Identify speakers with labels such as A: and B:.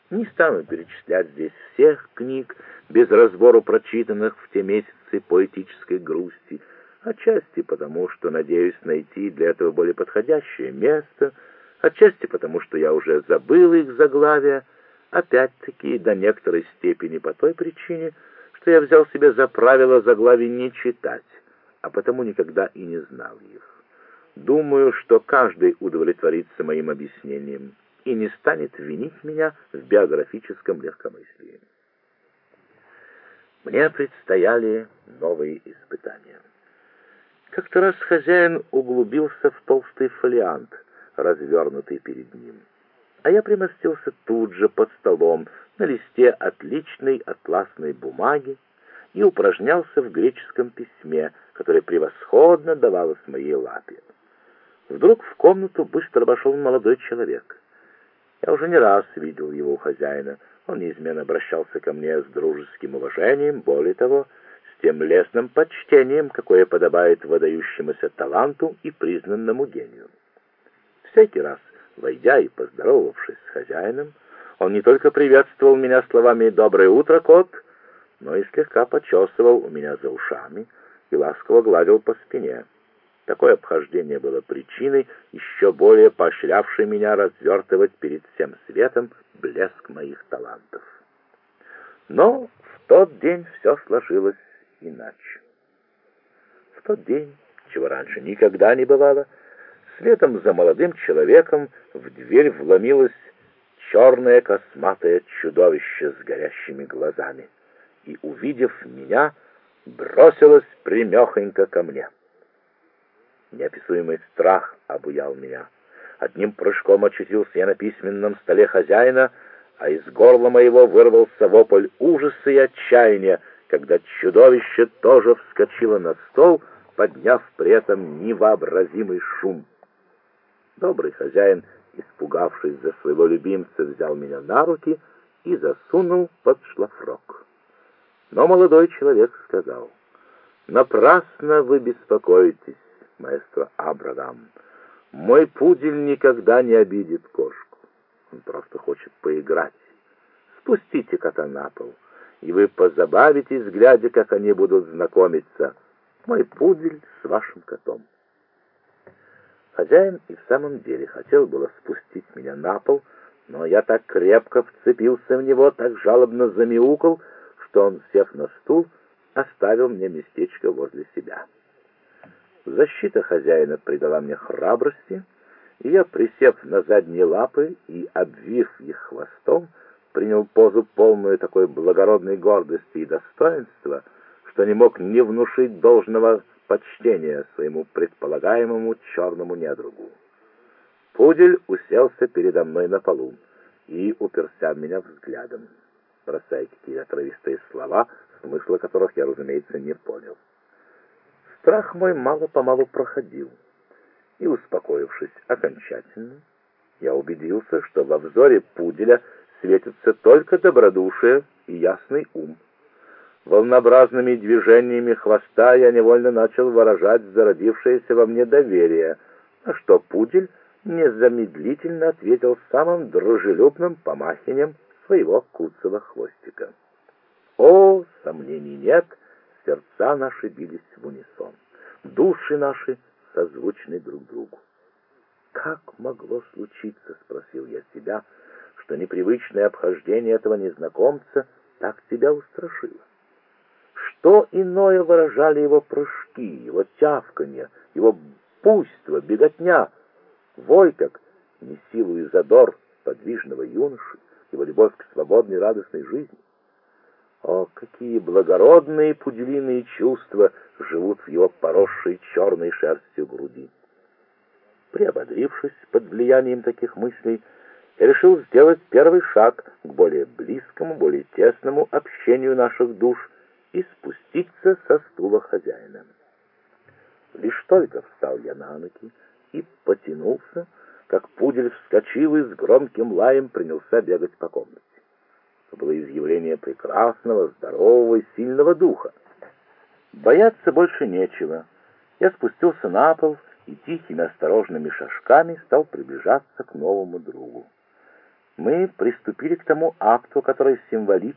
A: Не стану перечислять здесь всех книг, без разбору прочитанных в те месяцы поэтической грусти, отчасти потому, что надеюсь найти для этого более подходящее место, отчасти потому, что я уже забыл их заглавия, опять-таки до некоторой степени по той причине, что я взял себе за правило заглавий не читать, а потому никогда и не знал их. Думаю, что каждый удовлетворится моим объяснением и не станет винить меня в биографическом легкомыслии. Мне предстояли новые испытания. Как-то раз хозяин углубился в толстый фолиант, развернутый перед ним, а я примостился тут же под столом на листе отличной атласной бумаги и упражнялся в греческом письме, которое превосходно давалось моей лапе. Вдруг в комнату быстро вошел молодой человек. Я уже не раз видел его у хозяина. Он неизменно обращался ко мне с дружеским уважением, более того, с тем лестным почтением, какое подобает выдающемуся таланту и признанному гению. Всякий раз, войдя и поздоровавшись с хозяином, он не только приветствовал меня словами «Доброе утро, кот», но и слегка почесывал у меня за ушами и ласково гладил по спине. Такое обхождение было причиной, еще более поощрявшей меня развертывать перед всем светом блеск моих талантов. Но в тот день все сложилось иначе. В тот день, чего раньше никогда не бывало, следом за молодым человеком в дверь вломилось черное косматое чудовище с горящими глазами и, увидев меня, бросилось прямехонько ко мне. Неописуемый страх обуял меня. Одним прыжком очутился я на письменном столе хозяина, а из горла моего вырвался вопль ужаса и отчаяния, когда чудовище тоже вскочило на стол, подняв при этом невообразимый шум. Добрый хозяин, испугавшись за своего любимца, взял меня на руки и засунул под шлафрок. Но молодой человек сказал: «Напрасно вы беспокоитесь, маэстро Абрагам. Мой пудель никогда не обидит кошку. Он просто хочет поиграть. Спустите кота на пол, и вы позабавитесь, глядя, как они будут знакомиться. Мой пудель с вашим котом». Хозяин и в самом деле хотел было спустить меня на пол, но я так крепко вцепился в него, так жалобно замяукал, что он, сев на стул, оставил мне местечко возле себя. Защита хозяина придала мне храбрости, и я, присев на задние лапы и обвив их хвостом, принял позу полную такой благородной гордости и достоинства, что не мог не внушить должного почтения своему предполагаемому черному недругу. Пудель уселся передо мной на полу и уперся в меня взглядом, бросая какие-то отрывистые слова, смысла которых я, разумеется, не понял. Страх мой мало-помалу проходил, и, успокоившись окончательно, я убедился, что во взоре пуделя светится только добродушие и ясный ум. Волнообразными движениями хвоста я невольно начал выражать зародившееся во мне доверие, на что пудель незамедлительно ответил самым дружелюбным помахиванием своего куцого хвостика. О, сомнений нет, сердца наши бились в унисон, души наши созвучны друг другу. «Как могло случиться, — спросил я себя, — что непривычное обхождение этого незнакомца так тебя устрашило? Что иное выражали его прыжки, его тявканье, его буйство, беготня, вой, как не силу и задор подвижного юноши, его любовь к свободной радостной жизни? О, какие благородные пуделиные чувства живут в его поросшей черной шерстью груди! Приободрившись под влиянием таких мыслей, я решил сделать первый шаг к более близкому, более тесному общению наших душ и спуститься со стула хозяина. Лишь только встал я на ноги и потянулся, как пудель вскочил и с громким лаем принялся бегать по комнате. Это было изъявление прекрасного, здорового и сильного духа. Бояться больше нечего. Я спустился на пол и тихими осторожными шажками стал приближаться к новому другу. мы приступили к тому акту, который символически